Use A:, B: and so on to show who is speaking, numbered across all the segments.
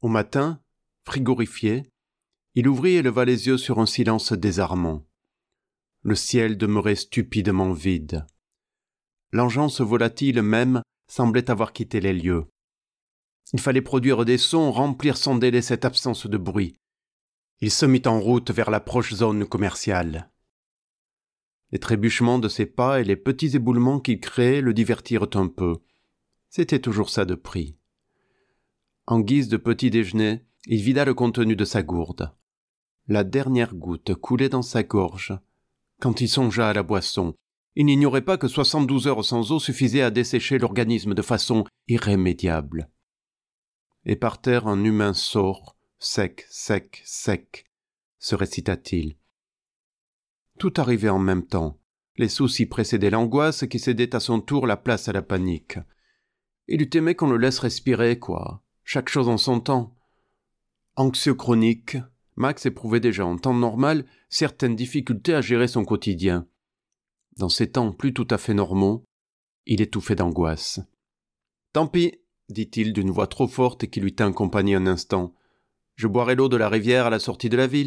A: Au matin, frigorifié, il ouvrit et leva les yeux sur un silence désarmant. Le ciel demeurait stupidement vide. L'engeance volatile même semblait avoir quitté les lieux. Il fallait produire des sons, remplir sans délai cette absence de bruit. Il se mit en route vers la proche zone commerciale. Les trébuchements de ses pas et les petits éboulements qu'il créait le divertirent un peu. C'était toujours ça de prix. En guise de petit déjeuner, il vida le contenu de sa gourde. La dernière goutte coulait dans sa gorge. Quand il songea à la boisson, il n'ignorait pas que 72 heures sans eau suffisaient à dessécher l'organisme de façon irrémédiable. Et par terre un humain sort, sec, sec, sec, se récita-t-il. Tout arrivait en même temps. Les soucis précédaient l'angoisse qui cédait à son tour la place à la panique. Il eût aimé qu'on le laisse respirer, quoi. Chaque chose en son temps. Anxieux chronique, Max éprouvait déjà en temps normal certaines difficultés à gérer son quotidien. Dans ces temps plus tout à fait normaux, il étouffait d'angoisse. « Tant pis, dit-il d'une voix trop forte et qui lui tint compagnie un instant. Je boirai l'eau de la rivière à la sortie de la ville. »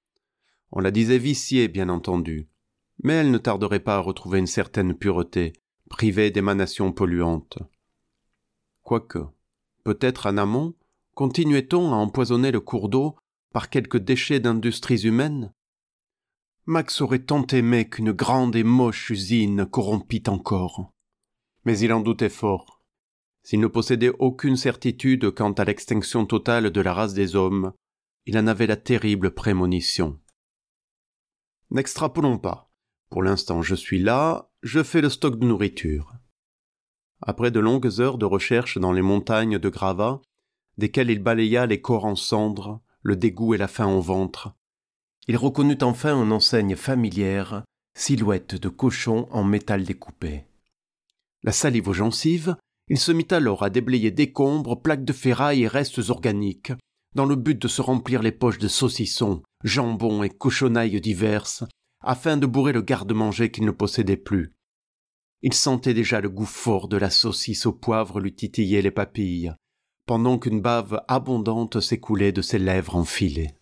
A: On la disait viciée, bien entendu, mais elle ne tarderait pas à retrouver une certaine pureté, privée d'émanations polluantes. Quoique, peut-être en amont, continuait-on à empoisonner le cours d'eau par quelques déchets d'industries humaines? Max aurait tant aimé qu'une grande et moche usine corrompît encore. Mais il en doutait fort. S'il ne possédait aucune certitude quant à l'extinction totale de la race des hommes, il en avait la terrible prémonition. N'extrapolons pas. Pour l'instant, je suis là, je fais le stock de nourriture. Après de longues heures de recherche dans les montagnes de gravats, desquelles il balaya les corps en cendres, le dégoût et la faim au ventre, il reconnut enfin une enseigne familière, silhouette de cochon en métal découpé. La salive aux gencives, il se mit alors à déblayer décombres, plaques de ferraille et restes organiques, dans le but de se remplir les poches de saucissons, jambons et cochonailles diverses, afin de bourrer le garde-manger qu'il ne possédait plus. Il sentait déjà le goût fort de la saucisse au poivre lui titiller les papilles, pendant qu'une bave abondante s'écoulait de ses lèvres enfilées.